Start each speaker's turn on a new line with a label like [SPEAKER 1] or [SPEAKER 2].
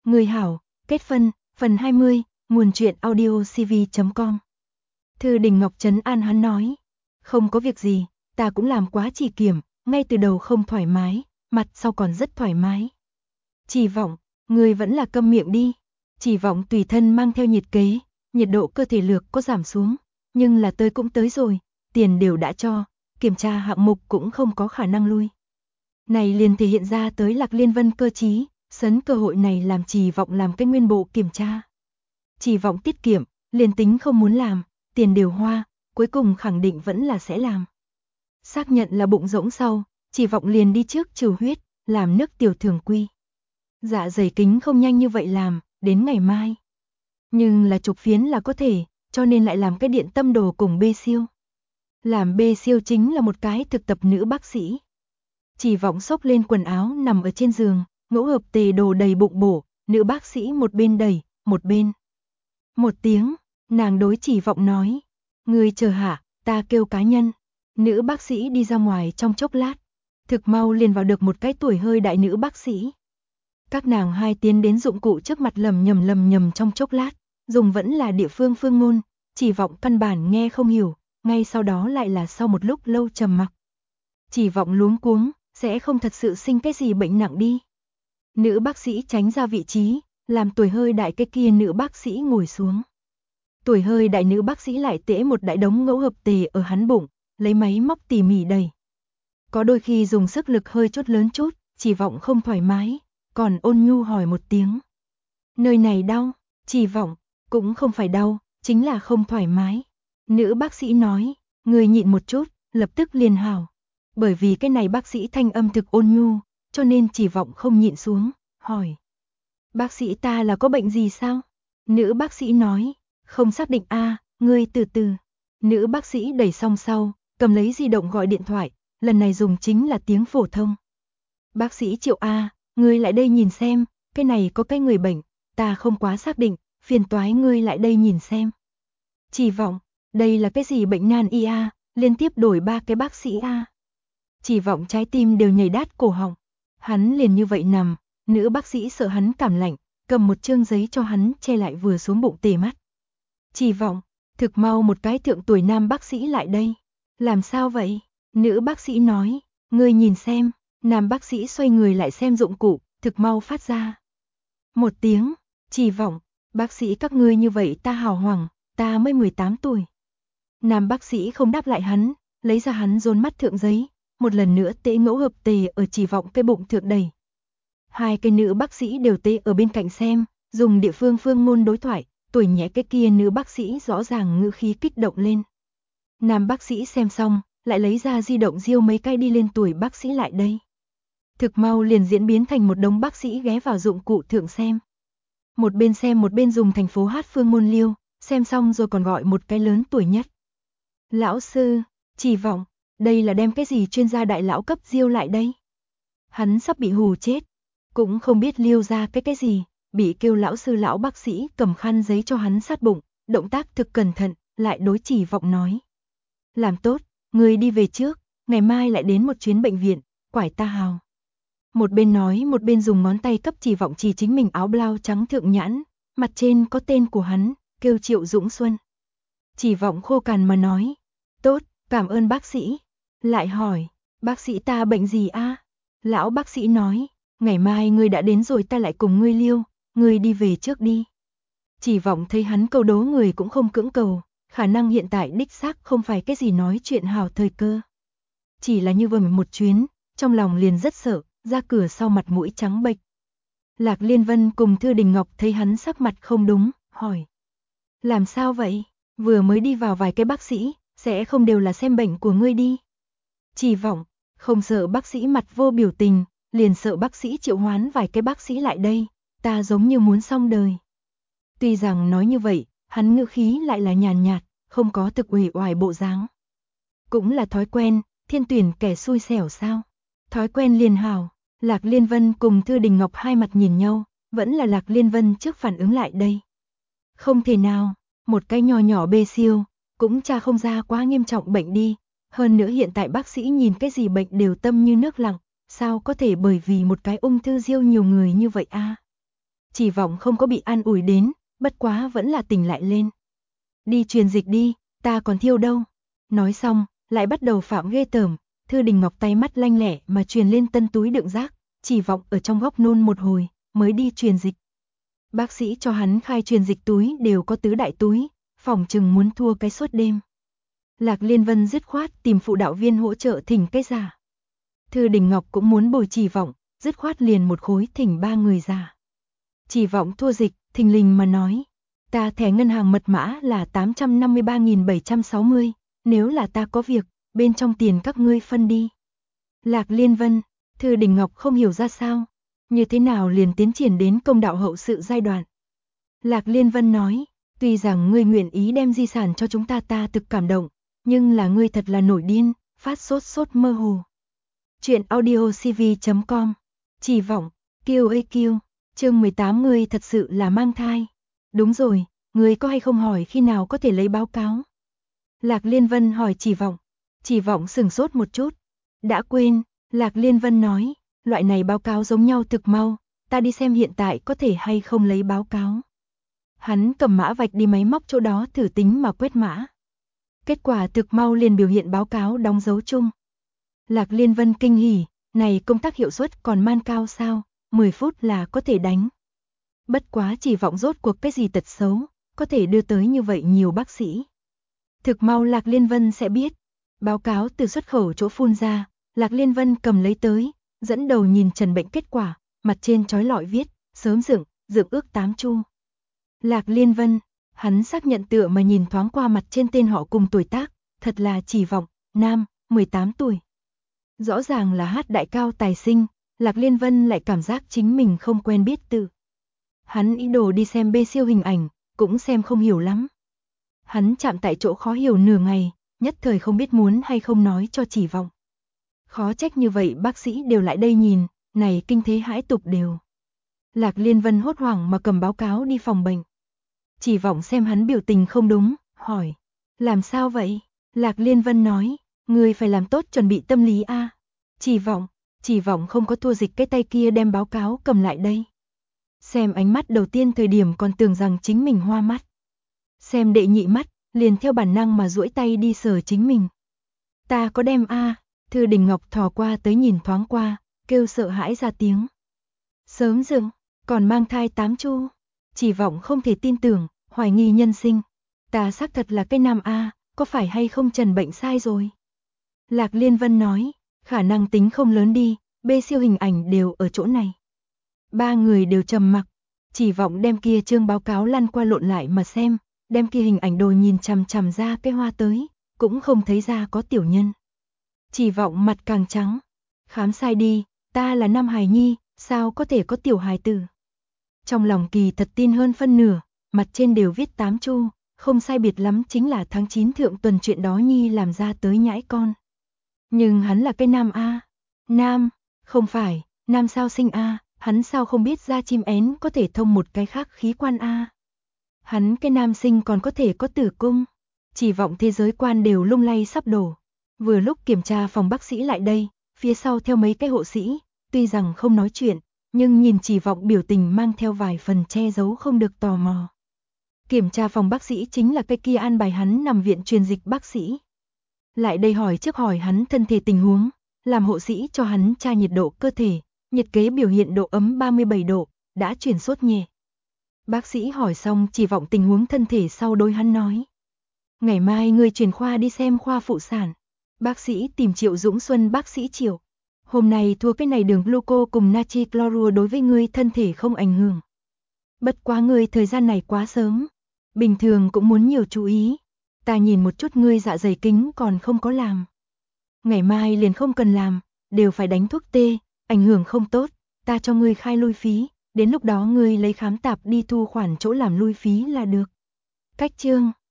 [SPEAKER 1] Người hảo, kết phân, phần 20, nguồn truyện audio cv.com. Thư Đình Ngọc trấn an hắn nói, không có việc gì, ta cũng làm quá chỉ kiểm, ngay từ đầu không thoải mái, mặt sau còn rất thoải mái. Chỉ vọng, người vẫn là câm miệng đi. Chỉ vọng tùy thân mang theo nhiệt kế, nhiệt độ cơ thể lược có giảm xuống, nhưng là tới cũng tới rồi, tiền đều đã cho, kiểm tra hạng mục cũng không có khả năng lui. Này liền thể hiện ra tới Lạc Liên Vân cơ trí, sấn cơ hội này làm Chỉ Vọng làm cái nguyên bộ kiểm tra. Chỉ Vọng tiết kiệm, liền tính không muốn làm, tiền đều hoa, cuối cùng khẳng định vẫn là sẽ làm. Xác nhận là bụng rỗng sau, Chỉ Vọng liền đi trước trừ huyết, làm nước tiểu thường quy. Dạ dày kính không nhanh như vậy làm, đến ngày mai. Nhưng là chụp phiến là có thể, cho nên lại làm cái điện tâm đồ cùng bê siêu. Làm bê siêu chính là một cái thực tập nữ bác sĩ. Chỉ Vọng xốc lên quần áo nằm ở trên giường, ngũ hợp tề đồ đầy bụng bổ, nữ bác sĩ một bên đẩy, một bên. Một tiếng, nàng đối Chỉ Vọng nói, ngươi chờ hạ, ta kêu cá nhân. Nữ bác sĩ đi ra ngoài trong chốc lát, thực mau liền vào được một cái tuổi hơi đại nữ bác sĩ. Các nàng hai tiến đến dụng cụ trước mặt lầm nhầm trong chốc lát, dùng vẫn là địa phương phương ngôn, Chỉ Vọng căn bản nghe không hiểu, ngay sau đó lại là sau một lúc lâu trầm mặc. Chỉ Vọng luống cuống, sẽ không thật sự sinh cái gì bệnh nặng đi. Nữ bác sĩ tránh ra vị trí, làm tuổi hơi đại cái kia nữ bác sĩ ngồi xuống. Tuổi hơi đại nữ bác sĩ lại tễ một đại đống ngẫu hợp tề ở hắn bụng, lấy máy móc tỉ mỉ đầy. Có đôi khi dùng sức lực hơi chút lớn chút, Chỉ Vọng không thoải mái, còn ôn nhu hỏi một tiếng. Nơi này đau, Chỉ Vọng, cũng không phải đau, chính là không thoải mái. Nữ bác sĩ nói, người nhịn một chút, lập tức liền hảo. Bởi vì cái này bác sĩ thanh âm thực ôn nhu, cho nên Chỉ Vọng không nhịn xuống, hỏi. Bác sĩ ta là có bệnh gì sao? Nữ bác sĩ nói, không xác định a, ngươi từ từ. Nữ bác sĩ đẩy xong sau, cầm lấy di động gọi điện thoại, lần này dùng chính là tiếng phổ thông. Bác sĩ Triệu A, ngươi lại đây nhìn xem, cái này có cái người bệnh, ta không quá xác định, phiền toái ngươi lại đây nhìn xem. Chỉ Vọng, đây là cái gì bệnh nan y a, liên tiếp đổi 3 cái bác sĩ a. Chỉ Vọng trái tim đều nhảy đát cổ họng. Hắn liền như vậy nằm, nữ bác sĩ sợ hắn cảm lạnh, cầm một chương giấy cho hắn che lại vừa xuống bụng tề mắt. Chỉ Vọng, thực mau một cái thượng tuổi nam bác sĩ lại đây. Làm sao vậy? Nữ bác sĩ nói, ngươi nhìn xem. Nam bác sĩ xoay người lại xem dụng cụ, thực mau phát ra. Một tiếng, Chỉ Vọng, bác sĩ các ngươi như vậy ta hào hoảng, ta mới 18 tuổi. Nam bác sĩ không đáp lại hắn, lấy ra hắn dồn mắt thượng giấy, một lần nữa tễ ngẫu hợp tề ở Chỉ Vọng cái bụng thượng đầy. Hai cái nữ bác sĩ đều tễ ở bên cạnh xem, dùng địa phương phương ngôn đối thoại, tuổi nhẹ cái kia nữ bác sĩ rõ ràng ngữ khí kích động lên. Nam bác sĩ xem xong, lại lấy ra di động diêu mấy cái đi lên tuổi bác sĩ lại đây. Thực mau liền diễn biến thành một đống bác sĩ ghé vào dụng cụ thượng xem. Một bên dùng thành phố hát phương môn liêu, xem xong rồi còn gọi một cái lớn tuổi nhất. Lão sư, Chỉ Vọng, đây là đem cái gì chuyên gia đại lão cấp diêu lại đây? Hắn sắp bị hù chết, cũng không biết liêu ra cái gì, bị kêu lão sư lão bác sĩ cầm khăn giấy cho hắn sát bụng, động tác thực cẩn thận, lại đối Chỉ Vọng nói. Làm tốt, người đi về trước, ngày mai lại đến một chuyến bệnh viện, quải ta hào. Một bên nói một bên dùng ngón tay cấp Chỉ Vọng chỉ chính mình áo blau trắng thượng nhãn, mặt trên có tên của hắn, kêu Triệu Dũng Xuân. Chỉ Vọng khô cằn mà nói, tốt, cảm ơn bác sĩ. Lại hỏi, bác sĩ ta bệnh gì a? Lão bác sĩ nói, ngày mai ngươi đã đến rồi ta lại cùng ngươi liêu, ngươi đi về trước đi. Chỉ Vọng thấy hắn câu đố người cũng không cưỡng cầu, khả năng hiện tại đích xác không phải cái gì nói chuyện hào thời cơ. Chỉ là như vừa một chuyến, trong lòng liền rất sợ, ra cửa sau mặt mũi trắng bệch. Lạc Liên Vân cùng Thư Đình Ngọc thấy hắn sắc mặt không đúng, hỏi. Làm sao vậy? Vừa mới đi vào vài cái bác sĩ, sẽ không đều là xem bệnh của ngươi đi. Chỉ Vọng, không sợ bác sĩ mặt vô biểu tình, liền sợ bác sĩ triệu hoán vài cái bác sĩ lại đây, ta giống như muốn xong đời. Tuy rằng nói như vậy, hắn ngữ khí lại là nhàn nhạt, không có thực uể oải bộ dáng. Cũng là thói quen, thiên tuyển kẻ xui xẻo sao? Thói quen liền hảo. Lạc Liên Vân cùng Thư Đình Ngọc hai mặt nhìn nhau, vẫn là Lạc Liên Vân trước phản ứng lại đây. Không thể nào, một cái nhỏ nhỏ bê siêu, cũng tra không ra quá nghiêm trọng bệnh đi, hơn nữa hiện tại bác sĩ nhìn cái gì bệnh đều tâm như nước lặng, sao có thể bởi vì một cái ung thư diêu nhiều người như vậy a? Chỉ vọng không có bị an ủi đến, bất quá vẫn là tỉnh lại lên. Đi truyền dịch đi, ta còn thiêu đâu. Nói xong, lại bắt đầu phạm ghê tởm, Thư Đình Ngọc tay mắt lanh lẹ mà truyền lên tân túi đựng rác, Chỉ vọng ở trong góc nôn một hồi, mới đi truyền dịch. Bác sĩ cho hắn khai truyền dịch túi đều có tứ đại túi, phỏng chừng muốn thua cái suốt đêm. Lạc Liên Vân dứt khoát tìm phụ đạo viên hỗ trợ thỉnh cái giả. Thư Đình Ngọc cũng muốn bồi Chỉ vọng, dứt khoát liền một khối thỉnh 3 người giả. Chỉ vọng thua dịch, thình lình mà nói, ta thẻ ngân hàng mật mã là 853.760, nếu là ta có việc, bên trong tiền các ngươi phân đi. Lạc Liên Vân, Thư Đình Ngọc không hiểu ra sao, như thế nào liền tiến triển đến công đạo hậu sự giai đoạn. Lạc Liên Vân nói, tuy rằng ngươi nguyện ý đem di sản cho chúng ta thực cảm động, nhưng là ngươi thật là nổi điên, phát sốt mơ hồ. Chuyện audiocv.com, Chỉ vọng, QAQ, chương 18 ngươi thật sự là mang thai. Đúng rồi, ngươi có hay không hỏi khi nào có thể lấy báo cáo? Lạc Liên Vân hỏi Chỉ vọng sửng sốt một chút. Đã quên, Lạc Liên Vân nói, loại này báo cáo giống nhau thực mau, ta đi xem hiện tại có thể hay không lấy báo cáo. Hắn cầm mã vạch đi máy móc chỗ đó thử tính mà quét mã. Kết quả thực mau liền biểu hiện báo cáo đóng dấu chung. Lạc Liên Vân kinh hỉ, này công tác hiệu suất còn man cao sao, 10 phút là có thể đánh. Bất quá Chỉ vọng rốt cuộc cái gì tật xấu, có thể đưa tới như vậy nhiều bác sĩ. Thực mau Lạc Liên Vân sẽ biết. Báo cáo từ xuất khẩu chỗ phun ra, Lạc Liên Vân cầm lấy tới, dẫn đầu nhìn trần bệnh kết quả, mặt trên chói lọi viết, sớm dựng ước 8 chu. Lạc Liên Vân, hắn xác nhận tựa mà nhìn thoáng qua mặt trên tên họ cùng tuổi tác, thật là Chỉ vọng, nam, 18 tuổi. Rõ ràng là hát đại cao tài sinh, Lạc Liên Vân lại cảm giác chính mình không quen biết tự. Hắn ý đồ đi xem bê siêu hình ảnh, cũng xem không hiểu lắm. Hắn chạm tại chỗ khó hiểu nửa ngày, nhất thời không biết muốn hay không nói cho Chỉ vọng. Khó trách như vậy bác sĩ đều lại đây nhìn, này kinh thế hãi tục đều. Lạc Liên Vân hốt hoảng mà cầm báo cáo đi phòng bệnh. Chỉ vọng xem hắn biểu tình không đúng, hỏi, làm sao vậy? Lạc Liên Vân nói, người phải làm tốt chuẩn bị tâm lý a. Chỉ vọng không có thua dịch cái tay kia đem báo cáo cầm lại đây. Xem ánh mắt đầu tiên thời điểm còn tưởng rằng chính mình hoa mắt. Xem đệ nhị mắt, liền theo bản năng mà duỗi tay đi sờ chính mình. Ta có đem a. Thư Đình Ngọc thò qua tới nhìn thoáng qua, kêu sợ hãi ra tiếng. Sớm dựng, còn mang thai 8 chu. Chỉ vọng không thể tin tưởng, hoài nghi nhân sinh. Ta xác thật là cái nam a, có phải hay không trần bệnh sai rồi? Lạc Liên Vân nói, khả năng tính không lớn đi, bê siêu hình ảnh đều ở chỗ này. 3 người đều trầm mặc, Chỉ vọng đem kia chương báo cáo lăn qua lộn lại mà xem, đem kia hình ảnh đồ nhìn chằm chằm ra cái hoa tới, cũng không thấy ra có tiểu nhân. Chỉ vọng mặt càng trắng, khám sai đi, ta là nam hài nhi, sao có thể có tiểu hài tử? Trong lòng kỳ thật tin hơn phân nửa, mặt trên đều viết 8 chu, không sai biệt lắm chính là tháng 9 thượng tuần chuyện đó nhi làm ra tới nhãi con. Nhưng hắn là cái nam a. Nam, không phải, nam sao sinh a, hắn sao không biết da chim én có thể thông một cái khác khí quan a. Hắn cái nam sinh còn có thể có tử cung. Chỉ vọng thế giới quan đều lung lay sắp đổ. Vừa lúc kiểm tra phòng bác sĩ lại đây, phía sau theo mấy cái hộ sĩ, tuy rằng không nói chuyện, nhưng nhìn Chỉ vọng biểu tình mang theo vài phần che giấu không được tò mò. Kiểm tra phòng bác sĩ chính là cái kia an bài hắn nằm viện truyền dịch bác sĩ. Lại đây hỏi trước hỏi hắn thân thể tình huống, làm hộ sĩ cho hắn tra nhiệt độ cơ thể, nhiệt kế biểu hiện độ ấm 37 độ, đã chuyển sốt nhẹ. Bác sĩ hỏi xong Chỉ vọng tình huống thân thể sau đối hắn nói. Ngày mai người chuyển khoa đi xem khoa phụ sản. Bác sĩ tìm Triệu Dũng Xuân bác sĩ Triệu. Hôm nay thua cái này đường gluco cùng natri clorua đối với ngươi thân thể không ảnh hưởng. Bất quá ngươi thời gian này quá sớm. Bình thường cũng muốn nhiều chú ý. Ta nhìn một chút ngươi dạ dày kính còn không có làm. Ngày mai liền không cần làm, đều phải đánh thuốc tê, ảnh hưởng không tốt. Ta cho ngươi khai lui phí, đến lúc đó ngươi lấy khám tạp đi thu khoản chỗ làm lui phí là được. Cách chương